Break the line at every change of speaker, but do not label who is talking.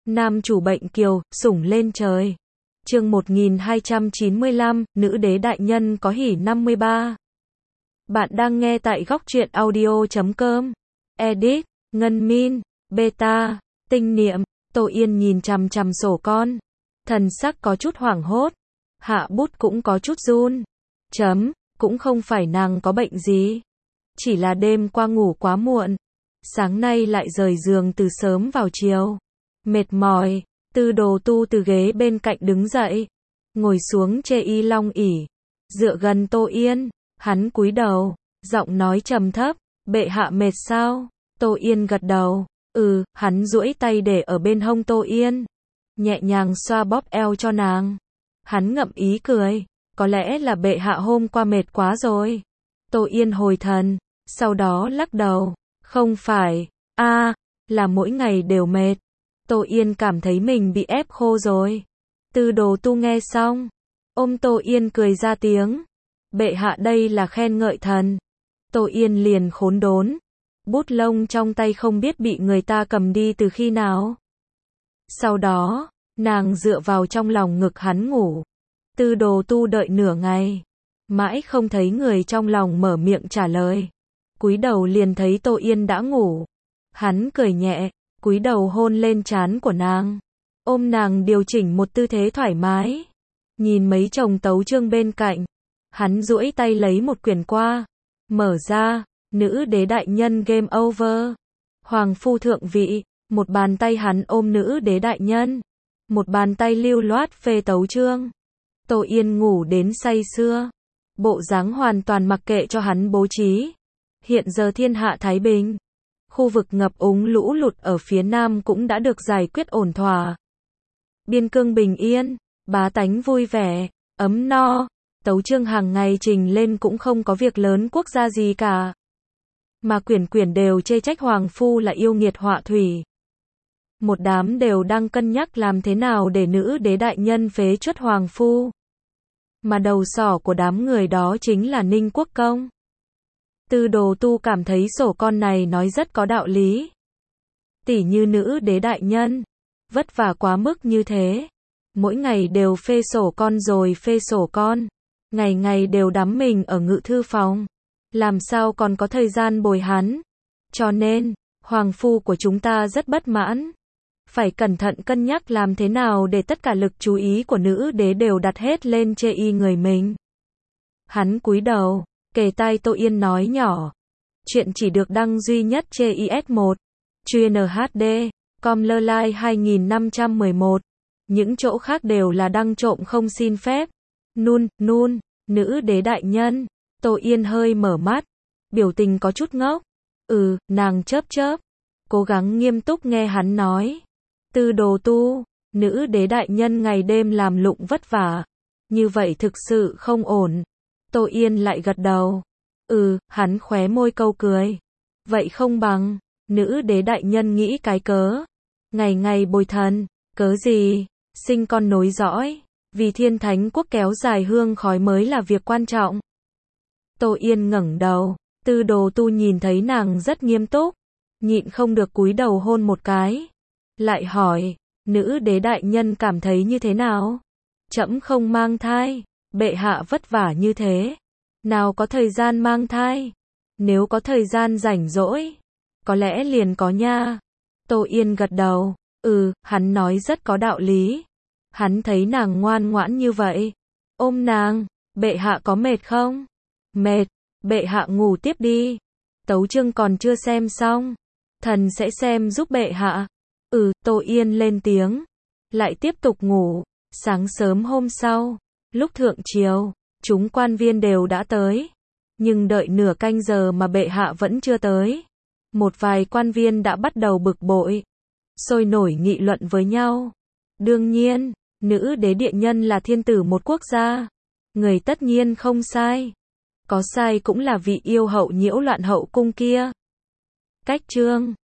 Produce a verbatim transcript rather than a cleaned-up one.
Nam chủ bệnh kiều, sủng lên trời. Chương một nghìn hai trăm chín mươi lăm, nữ đế đại nhân có hỉ năm mươi ba. Bạn đang nghe tại góc truyện audio chấm com. Edit, Ngân Min, Beta, Tinh Niệm. Tô Yên nhìn chằm chằm sổ con. Thần sắc có chút hoảng hốt. Hạ bút cũng có chút run. Chấm, cũng không phải nàng có bệnh gì. Chỉ là đêm qua ngủ quá muộn. Sáng nay lại rời giường từ sớm vào chiều. Mệt mỏi, Tư Đồ Tu từ ghế bên cạnh đứng dậy. Ngồi xuống chê y long ỷ. Dựa gần Tô Yên. Hắn cúi đầu. Giọng nói trầm thấp. Bệ hạ mệt sao? Tô Yên gật đầu. Ừ, hắn duỗi tay để ở bên hông Tô Yên. Nhẹ nhàng xoa bóp eo cho nàng. Hắn ngậm ý cười. Có lẽ là bệ hạ hôm qua mệt quá rồi. Tô Yên hồi thần. Sau đó lắc đầu. Không phải. a là mỗi ngày đều mệt. Tô Yên cảm thấy mình bị ép khô rồi. Tư Đồ Tu nghe xong. Ôm Tô Yên cười ra tiếng. Bệ hạ đây là khen ngợi thần. Tô Yên liền khốn đốn. Bút lông trong tay không biết bị người ta cầm đi từ khi nào. Sau đó, nàng dựa vào trong lòng ngực hắn ngủ. Tư Đồ Tu đợi nửa ngày. Mãi không thấy người trong lòng mở miệng trả lời. Cúi đầu liền thấy Tô Yên đã ngủ. Hắn cười nhẹ, cúi đầu hôn lên trán của nàng. Ôm nàng điều chỉnh một tư thế thoải mái. Nhìn mấy chồng tấu chương bên cạnh. Hắn duỗi tay lấy một quyển qua. Mở ra, nữ đế đại nhân game over. Hoàng phu thượng vị, một bàn tay hắn ôm nữ đế đại nhân. Một bàn tay lưu loát phê tấu chương. Tô Yên ngủ đến say sưa. Bộ dáng hoàn toàn mặc kệ cho hắn bố trí. Hiện giờ thiên hạ thái bình. Khu vực ngập úng lũ lụt ở phía nam cũng đã được giải quyết ổn thỏa. Biên cương bình yên, bá tánh vui vẻ, ấm no. Tấu chương hàng ngày trình lên cũng không có việc lớn quốc gia gì cả. Mà quyển quyển đều chê trách hoàng phu là yêu nghiệt họa thủy. Một đám đều đang cân nhắc làm thế nào để nữ đế đại nhân phế truất hoàng phu. Mà đầu sỏ của đám người đó chính là Ninh Quốc Công. Tư Đồ Tu cảm thấy sổ con này nói rất có đạo lý. Tỉ như nữ đế đại nhân, vất vả quá mức như thế. Mỗi ngày đều phê sổ con rồi phê sổ con. Ngày ngày đều đắm mình ở ngự thư phòng. Làm sao còn có thời gian bồi hắn. Cho nên, hoàng phu của chúng ta rất bất mãn. Phải cẩn thận cân nhắc làm thế nào để tất cả lực chú ý của nữ đế đều đặt hết lên chê y người mình. Hắn cúi đầu, kề tai Tô Yên nói nhỏ. Chuyện chỉ được đăng duy nhất trên i ét một. Chuyên hát đê, com lơ lai hai nghìn năm trăm mười một. Những chỗ khác đều là đăng trộm không xin phép. Nun, nun, nữ đế đại nhân. Tô Yên hơi mở mắt. Biểu tình có chút ngốc. Ừ, nàng chớp chớp. Cố gắng nghiêm túc nghe hắn nói. Tư Đồ Tu, nữ đế đại nhân ngày đêm làm lụng vất vả. Như vậy thực sự không ổn. Tô Yên lại gật đầu. Ừ, hắn khóe môi câu cười. Vậy không bằng, nữ đế đại nhân nghĩ cái cớ. Ngày ngày bồi thần, cớ gì? Sinh con nối dõi. Vì thiên thánh quốc kéo dài hương khói mới là việc quan trọng. Tô Yên ngẩng đầu. Tư Đồ Tu nhìn thấy nàng rất nghiêm túc. Nhịn không được cúi đầu hôn một cái. Lại hỏi, nữ đế đại nhân cảm thấy như thế nào? Trẫm không mang thai. Bệ hạ vất vả như thế. Nào có thời gian mang thai. Nếu có thời gian rảnh rỗi. Có lẽ liền có nha. Tô Yên gật đầu. Ừ, hắn nói rất có đạo lý. Hắn thấy nàng ngoan ngoãn như vậy. Ôm nàng. Bệ hạ có mệt không? Mệt. Bệ hạ ngủ tiếp đi. Tấu chương còn chưa xem xong. Thần sẽ xem giúp bệ hạ. Ừ, Tô Yên lên tiếng. Lại tiếp tục ngủ. Sáng sớm hôm sau. Lúc thượng triều, chúng quan viên đều đã tới. Nhưng đợi nửa canh giờ mà bệ hạ vẫn chưa tới. Một vài quan viên đã bắt đầu bực bội. Sôi nổi nghị luận với nhau. Đương nhiên, nữ đế điện nhân là thiên tử một quốc gia. Người tất nhiên không sai. Có sai cũng là vị yêu hậu nhiễu loạn hậu cung kia. Cách chương.